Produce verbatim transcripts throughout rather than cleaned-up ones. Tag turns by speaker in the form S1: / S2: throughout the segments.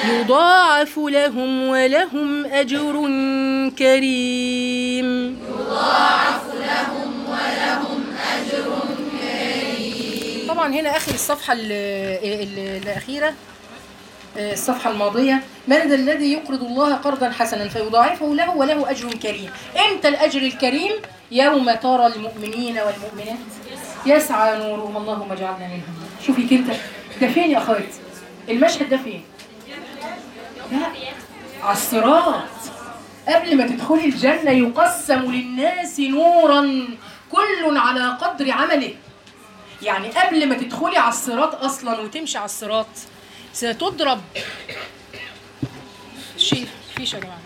S1: يضاعف لهم ولهم أجر كريم.
S2: يضاعف لهم ولهم أجر كريم.
S1: طبعا هنا آخر الصفحة الأخيرة، الصفحة الماضية، من ذا الذي يقرض الله قرضا حسنا فيضاعفه له وله أجر كريم. إمتى الأجر الكريم؟ يوم ترى المؤمنين والمؤمنات يسعى نورهم. اللهم اجعلنا منهم. شوفي كده، ده فين يا أخواتي؟ المشهد ده فين؟ لا، على الصراط. قبل ما تدخلي الجنة يقسم للناس نورا كل على قدر عمله. يعني قبل ما تدخلي على الصراط أصلا وتمشي على الصراط ستضرب شيء فيشة يا جماعة،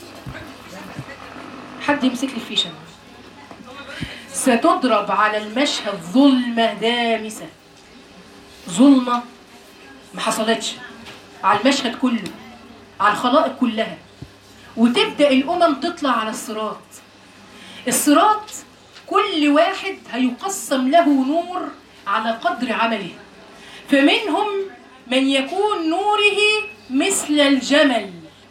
S1: حد يمسك لي الفيشة. ستضرب على المشهد ظلمة دامسة، ظلمة ما حصلتش على المشهد كله، على الخلائق كلها. وتبدأ الأمم تطلع على الصراط. الصراط كل واحد هيقسم له نور على قدر عمله، فمنهم من يكون نوره مثل الجمل،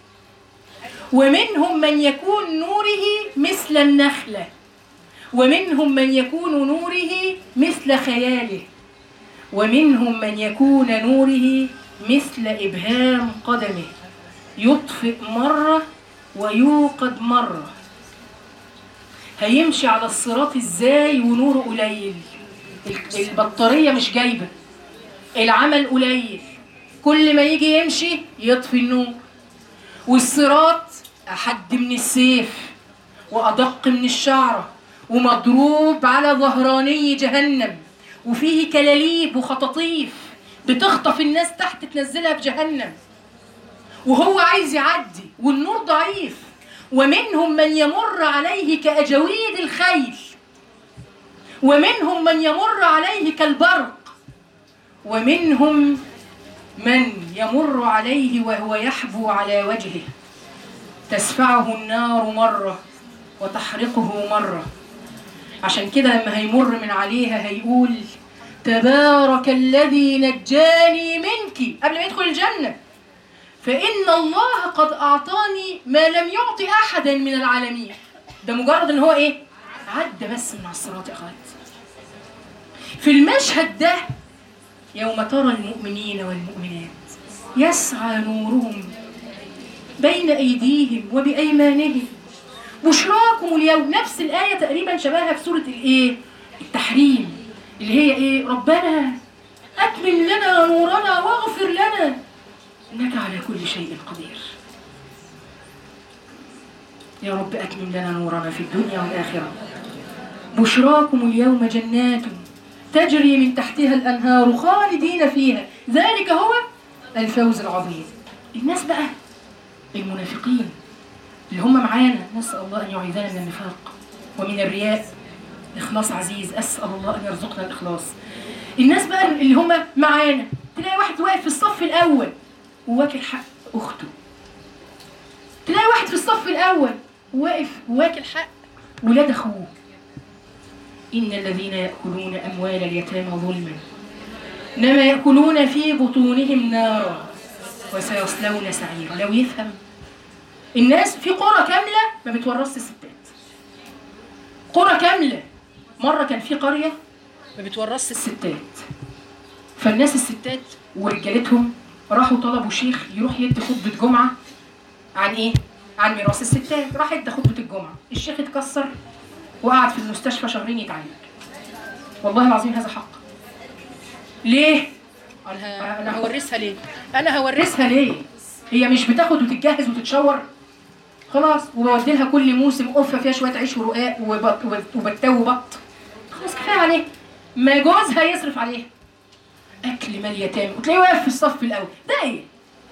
S1: ومنهم من يكون نوره مثل النخلة، ومنهم من يكون نوره مثل خياله، ومنهم من يكون نوره مثل إبهام قدمه، يطفئ مرة ويوقد مرة. هيمشي على الصراط ازاي ونوره قليل؟ البطارية مش جايبة، العمل قليل، كل ما يجي يمشي يطفي النور. والصراط أحد من السيف وأدق من الشعرة، ومضروب على ظهراني جهنم، وفيه كلاليب وخطاطيف بتخطف الناس تحت تنزلها في جهنم، وهو عايز يعدي والنور ضعيف. ومنهم من يمر عليه كأجاويد الخيل، ومنهم من يمر عليه كالبرق، ومنهم من يمر عليه وهو يحبو على وجهه، تسفعه النار مرة وتحرقه مرة. عشان كده لما هيمر من عليها هيقول تبارك الذي نجاني منك قبل ما يدخل الجنة، فإن الله قد أعطاني ما لم يعطي أحدا من العالمين. ده مجرد إن هو إيه؟ عدى بس من على الصراط يا أخوات. في المشهد ده يوم ترى المؤمنين والمؤمنات يسعى نورهم بين أيديهم وبأيمانهم بشراكم اليوم. نفس الآية تقريبا شبهها في سورة الإيه؟ التحريم، اللي هي إيه؟ ربنا أتمم لنا نورنا واغفر لنا إنك على كل شيء قدير. يا رب أتمم لنا نورنا في الدنيا والآخرة. بشراكم اليوم جنات تجري من تحتها الأنهار خالدين فيها ذلك هو الفوز العظيم. الناس بقى المنافقين اللي هم معانا، نسأل الله أن يعيذنا من النفاق ومن الرياء. إخلاص عزيز، أسأل الله أن يرزقنا الإخلاص. الناس بقى اللي هم معانا، تلاقي واحد واقف في الصف الأول وواكل حق أخته، تلاقي واحد في الصف الأول واقف وواكل حق ولاد أخوه. إن الذين يأكلون أموال اليتامى ظلما إنما يأكلون في بطونهم نارا وسيصلون سعيرا. لو يفهم الناس في قرى كاملة ما بتورثش الستات، قرى كاملة. مرة كان في قرية ما بتورثش الستات، فالناس الستات ورجالتهم راحوا طلبوا شيخ يروح يدي خطبة جمعة عن إيه؟ عن ميراث الستات. راح يدي خطبة الجمعة، الشيخ اتكسر وقعد في المستشفى شهرين يتعالج. والله العظيم هذا حق. ليه؟ أنا أنا هورثها ليه؟ أنا هورثها ليه؟ هي مش بتاخد وتتجهز وتتشور؟ خلاص، وبودي لها كل موسم قفة فيها شوية عيش ورقاق وبط وبتاو وبط. خلاص كفاية عليه. ما جوزها يصرف عليها. أكل مال يتامى وتلاقيه واقف في الصف الأول. ده إيه؟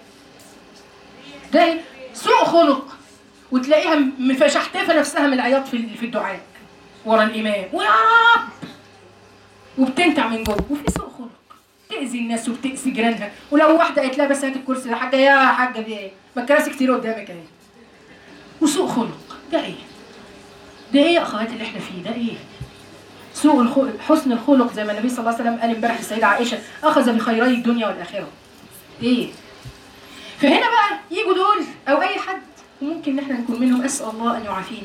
S1: ده إيه؟ سوء خلق. وتلاقيها مفشحتفة نفسها من العياط في في الدعاء ورا الإمام ويا رب، وبتنتع من جوه. وفي سوء خلق، تأذي الناس وبتأذي جيرانها. ولو واحدة قالت لها بس هات الكرسي يا حاجة، يا حاجة دي إيه؟ ما الكراسي كتير قدامك أهي. وسوء خلق، ده إيه؟ ده إيه يا أخواتي اللي إحنا فيه؟ ده إيه؟ سوء الخلق، حسن الخلق زي ما النبي صلى الله عليه وسلم قال امبارح للسيدة عائشة أخذ بخيري الدنيا والآخرة. إيه؟ فهنا بقى يجوا دول او اي حد وممكن ان احنا نكون منهم، اسال الله ان يعافينا.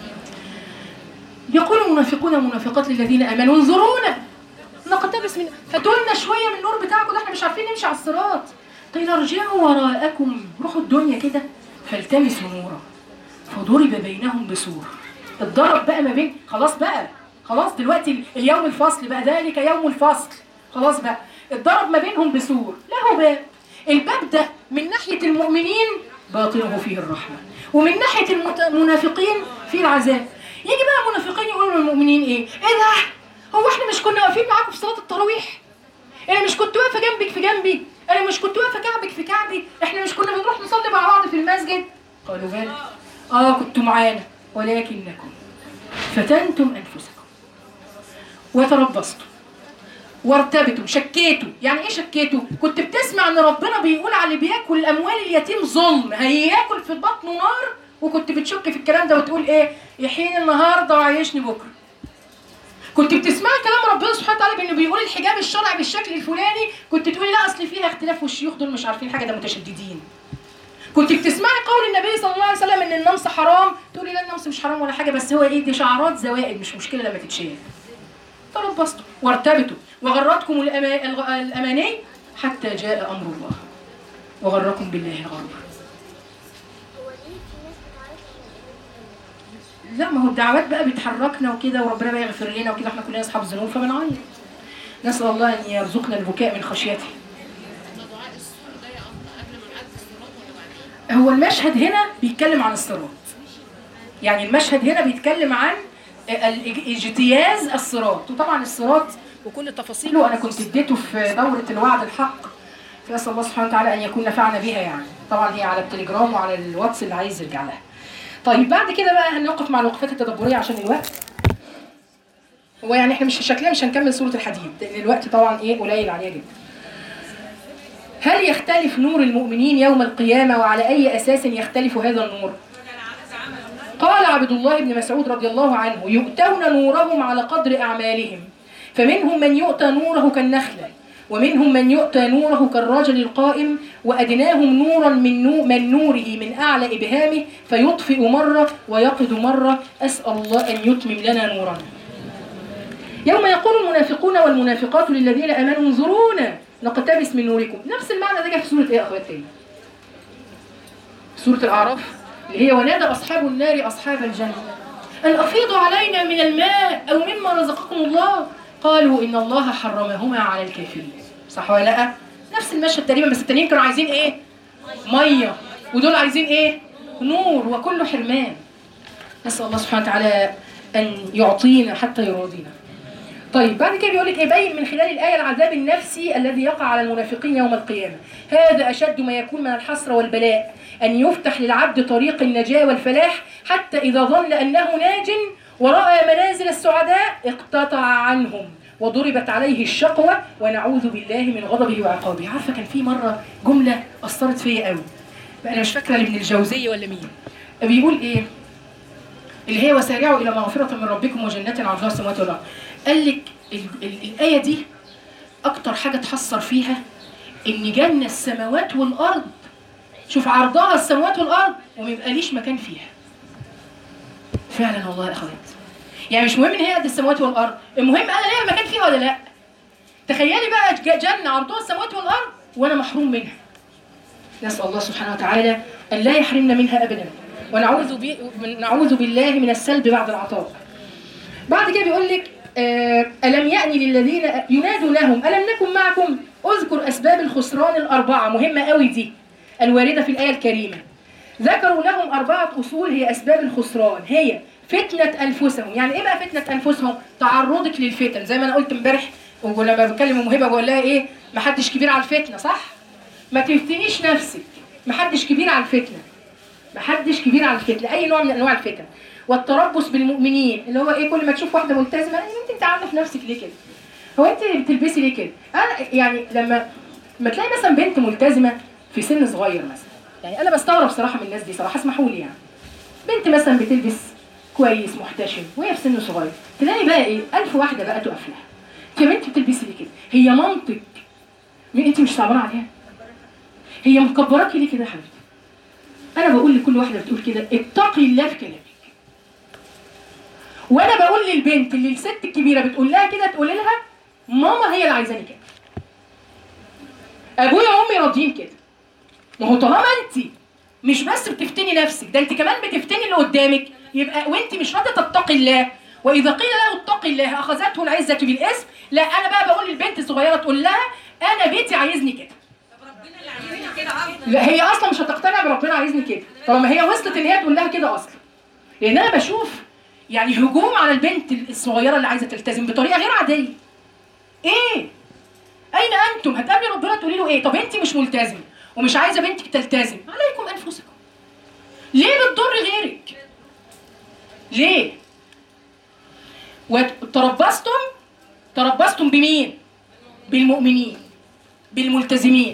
S1: يقول المنافقون والمنافقات للذين امنوا انظرونا نقتبس من، هاتولنا شويه من النور بتاعكم ده احنا مش عارفين نمشي على الصراط. قيل ارجعوا وراءكم، روحوا الدنيا كده فالتمسوا نورا فضرب بينهم بسور. اتضرب بقى ما بين، خلاص بقى خلاص دلوقتي اليوم الفصل بقى، ذلك يوم الفصل خلاص بقى، اتضرب ما بينهم بسور له باب، الباب ده من ناحيه المؤمنين باطنه فيه الرحمه، ومن ناحيه المنافقين فيه العذاب. يجي بقى المنافقين يقولوا للمؤمنين ايه؟ ايه ده؟ هو احنا مش كنا واقفين معاكم في صلاه التراويح؟ انا مش كنت واقفه جنبك في جنبي؟ انا مش كنت واقفه كعبك في كعبي؟ احنا مش كنا بنروح نصلي مع بعض في المسجد؟ قالوا بلى اه كنتوا معانا ولكنكم فتنتم انفسكم وتربصتم وارتبتم. شكيتوا. يعني ايه شكيتوا؟ كنت بتسمع ان ربنا بيقول على اللي بياكل اموال اليتيم ظلم هياكل في بطنه نار، وكنت بتشك في الكلام ده وتقول ايه؟ يحين النهارده وعيشني بكره. كنت بتسمعي كلام ربنا سبحانه وتعالى بانه بيقول الحجاب الشرعي بالشكل الفلاني، كنت تقولي لا اصل فيها اختلاف والشيوخ دول مش عارفين حاجه، ده متشددين. كنت بتسمعي قول النبي صلى الله عليه وسلم ان النمس حرام، تقولي لا النمس مش حرام ولا حاجه، بس هو ايه؟ دي شعارات زوائد مش مشكله لما تتشال. تربصتم وارتبتوا وغرتكم الأما... الاماني حتى جاء امر الله وغركم بالله الغرور. لا ما هو الدعوات بقى بتحركنا وكده، وربنا بقى يغفر لنا وكده، احنا كلنا اصحاب ذنوب فبنعيط. نسال الله ان يرزقنا البكاء من خشيته. هو المشهد هنا بيتكلم عن الصراط، يعني المشهد هنا بيتكلم عن اجتياز الصراط، وطبعا الصراط وكل تفاصيله انا كنت اديته في دوره الوعد الحق، فاسال الله سبحانه وتعالى ان يكون نفعنا بها. يعني طبعا هي على التليجرام وعلى الواتس اللي عايز يرجع لها. طيب بعد كده بقى هنوقف مع الوقفات التدبريه عشان الوقت. هو يعني احنا مش شكلنا مش هنكمل سوره الحديد لان الوقت طبعا ايه قليل عليها جدا. هل يختلف نور المؤمنين يوم القيامه وعلى اي اساس يختلف هذا النور؟ قال عبد الله بن مسعود رضي الله عنه: يؤتون نورهم على قدر اعمالهم، فمنهم من يؤتى نوره كالنخله، ومنهم من يؤتى نوره كالرجل القائم، وأدناهم نورا من, نو من نوره من أعلى إبهامه فيطفئ مرة ويقظ مرة. أسأل الله أن يتمم لنا نورنا. يوم يقول المنافقون والمنافقات للذين آمنوا انظرونا نقتبس من نوركم. نفس المعنى ده جاء في سورة إيه يا أخوات تاني؟ سورة الأعراف اللي هي ونادى أصحاب النار أصحاب الجنة أن أفيضوا علينا من الماء أو مما رزقكم الله قالوا إن الله حرمهما على الكافرين. صح ولا لا؟ نفس المشهد تقريبا، بس التانيين كانوا عايزين ايه؟ ميه، ودول عايزين ايه؟ نور، وكله حرمان. نسأل الله سبحانه وتعالى ان يعطينا حتى يراضينا. طيب بعد كده بيقول لك يبين من خلال الايه العذاب النفسي الذي يقع على المنافقين يوم القيامه. هذا اشد ما يكون من الحسره والبلاء، ان يفتح للعبد طريق النجاه والفلاح حتى اذا ظن انه ناج ورأى منازل السعداء اقتطع عنهم وضربت عليه الشقوة ونعوذ بالله من غضبه وعقابه. عارفة كان في مرة جملة أثرت فيا قوي، أنا مش فاكرة لابن الجوزية ولا مين، بيقول إيه؟ اللي هي وسارعوا إلى مغفرة من ربكم وجنة عرضها السماوات والأرض. قال لك ال ال الآية دي أكتر حاجة تحسر فيها إن جنة السماوات والأرض، شوف عرضها السماوات والأرض وما يبقاليش مكان فيها. فعلا والله يا أخوات، يعني مش مهم ان هي قد السماوات والارض، المهم انا ليا مكان فيها ولا لا. تخيلي بقى جنه عرضها السماوات والارض وانا محروم منها. نسال الله سبحانه وتعالى ان لا يحرمنا منها ابدا، ونعوذ بي... نعوذ بالله من السلب بعد العطاء. بعد كده بيقول لك الم يأني للذين ينادوا لهم الم نكن معكم. اذكر اسباب الخسران الاربعه، مهمه قوي دي الوارده في الايه الكريمه. ذكروا لهم اربعه اصول هي اسباب الخسران، هي فتنة أنفسهم. يعني إيه بقى فتنة أنفسهم؟ تعرضك للفتن، زي ما أنا قلت امبارح ولما بتكلم مهبة بقول لها إيه؟ محدش كبير على الفتنة، صح؟ ما تفتنيش نفسك، محدش كبير على الفتنة، محدش كبير على الفتنة، أي نوع من أنواع الفتن. والتربص بالمؤمنين اللي هو إيه؟ كل ما تشوف واحدة ملتزمة أنت أنت عاملة في نفسك ليه كده؟ هو أنت بتلبسي ليه كده؟ أنا يعني لما لما تلاقي مثلا بنت ملتزمة في سن صغير مثلا، يعني أنا بستغرب صراحة من الناس دي صراحة، اسمحوا لي يعني. بنت مثلا بتلبس كويس محتشم وهي في سن صغير، تلاقي بقى ايه؟ ألف واحدة بقى تقف لها. يا بنتي بتلبسي ليه كده؟ هي مامتك مين؟ انت مش صعبانة عليها؟ هي مكبراكي ليه كده يا حبيبتي؟ انا بقول لكل واحده بتقول كده اتقي الله في كلامك. وانا بقول للبنت اللي الست الكبيره بتقول لها كده تقول لها ماما هي اللي عايزاني كده، ابويا وامي راضيين كده. ما هو طالما انت مش بس بتفتني نفسك، ده انت كمان بتفتني اللي قدامك، يبقى وانت مش راضيه تتقي الله. واذا قيل له اتقي الله اخذته العزه بالاسم. لا، انا بقى بقول للبنت الصغيره تقول لها انا بيتي عايزني كده.
S2: طب ربنا اللي عايزني كده افضل.
S1: لا، هي اصلا مش هتقتنع بربنا عايزني كده طالما هي وصلت ان هي تقول لها كده اصلا. لان انا بشوف يعني هجوم على البنت الصغيره اللي عايزه تلتزم بطريقه غير عاديه. ايه؟ اين انتم؟ هتقابلي ربنا تقولي له ايه؟ طب انت مش ملتزمه ومش عايزه بنتك تلتزم، عليكم انفسكم. ليه بتضر غيرك؟ ليه؟ وتربصتم تربصتم بمين؟ بالمؤمنين بالملتزمين.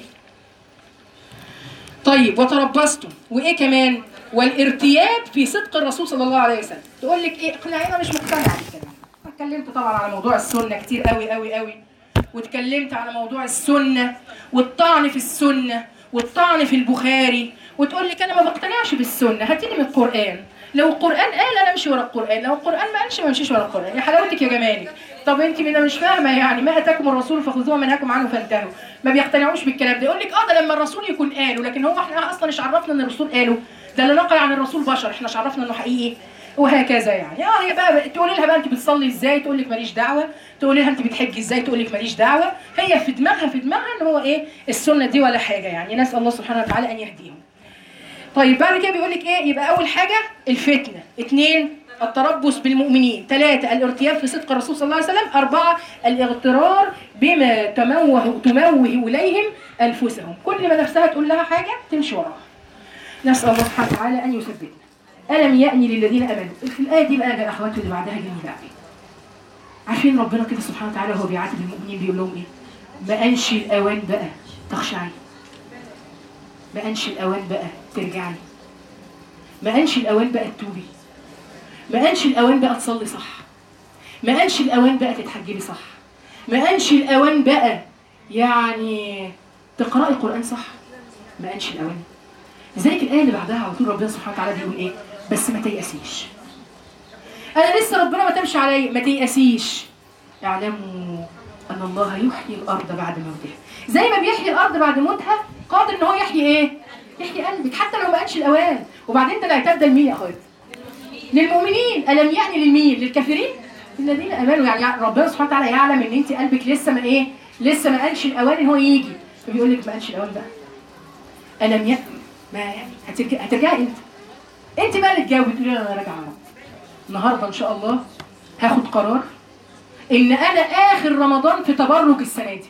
S1: طيب وتربصتم وايه كمان؟ والارتياب في صدق الرسول صلى الله عليه وسلم. تقول لك ايه؟ اقنعينا مش مقتنعه بالكلام. اتكلمت طبعا على موضوع السنه كتير قوي قوي قوي، واتكلمت على موضوع السنه والطعن في السنه والطعن في البخاري، وتقول لك انا ما بقتنعش بالسنه، هاتيلي من القران. لو القران قال انا امشي ورا القران، لو القران ما قالش ما امشيش ورا القران. يا حلاوتك يا جمالك. طب انت من مش فاهمه يعني ما اتاكم الرسول فخذوه وما نهاكم عنه فانتهوا. ما بيقتنعوش بالكلام ده. يقول لك اه ده لما الرسول يكون قاله، لكن هو احنا اصلا مش عرفنا ان الرسول قاله، ده اللي نقل عن الرسول بشر، احنا مش عرفنا انه حقيقي. وهكذا يعني. اه هي بقى تقولي لها بقى انت بتصلي ازاي؟ تقول لك ماليش دعوه. تقولي لها انت بتحجي ازاي؟ تقول لك ماليش دعوه. هي في دماغها في دماغها ان هو ايه السنه دي ولا حاجه يعني. نسال الله سبحانه وتعالى ان يهديهم. طيب بعد كده بيقول لك ايه؟ يبقى اول حاجه الفتنه، اثنين التربص بالمؤمنين، ثلاثه الارتياب في صدق الرسول صلى الله عليه وسلم، اربعه الاغترار بما تموه تموه اليهم انفسهم. كل ما نفسها تقول لها حاجه تمشي وراها. نسال الله سبحانه وتعالى ان يثبتنا. ألم يأني للذين آمنوا. في الآية دي بقى يا أخواتي اللي بعدها جميلة قوي. عارفين ربنا كده سبحانه وتعالى وهو بيعاتب المؤمنين بيقول لهم إيه؟ ما أنش الأوان بقى تخشعي. ما أنش الأوان بقى ترجعي. ما أنش الأوان بقى تتوبي. ما أنش الأوان بقى تصلي صح. ما أنش الأوان بقى تتحجبي صح. ما أنش الأوان بقى يعني تقرأي القرآن صح. ما أنش الأوان. لذلك الآية اللي بعدها على طول ربنا سبحانه وتعالى بيقول إيه؟ بس ما تيأسيش. أنا لسه ربنا ما تمشي عليا، ما تيأسيش. اعلموا أن الله يحيي الأرض بعد موتها. زي ما بيحيي الأرض بعد موتها قادر إن هو يحيي إيه؟ يحيي قلبك حتى لو ما قالش الأوان. وبعدين ده العتاب ده لمين يا أخواتي؟ للمؤمنين. ألم يعني للمين؟ للكافرين؟ الذين آمنوا. يعني ربنا سبحانه وتعالى يعلم إن أنت قلبك لسه ما إيه؟ لسه ما قالش الأوان إن هو يجي. فبيقول لك ما قالش الأوان بقى. ألم يعني ما يعني هترجعي هترجعي انت انت بقى اللي تجاوبي تقولي انا راجعه النهارده ان شاء الله هاخد قرار ان انا اخر رمضان في تبرج السنه دي،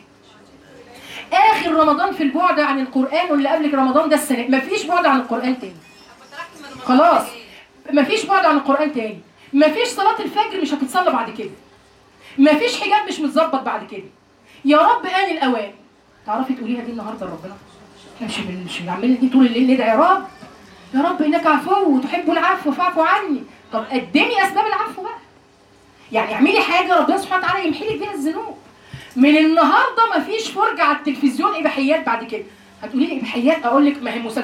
S1: اخر رمضان في البعد عن القران، واللي قبلك رمضان ده السنه مفيش بعد عن القران تاني. خلاص مفيش بعد عن القران تاني. مفيش صلاه الفجر مش هتتصلى بعد كده. مفيش حجاب مش متظبط بعد كده. يا رب آن الاوان. تعرفي تقوليها دي النهارده لربنا؟ احنا مش مش بنعمل دي طول الليل ندعي يا رب يا رب انك عفو وتحب العفو فاعفو عني. طب قدمي اسباب العفو بقى. يعني اعملي حاجه ربنا سبحانه وتعالى يمحي لك بيها الذنوب. من النهارده مفيش فرجه على التلفزيون اباحيات بعد كده. هتقولي لي اباحيات؟ اقول لك ما هي مسلسلات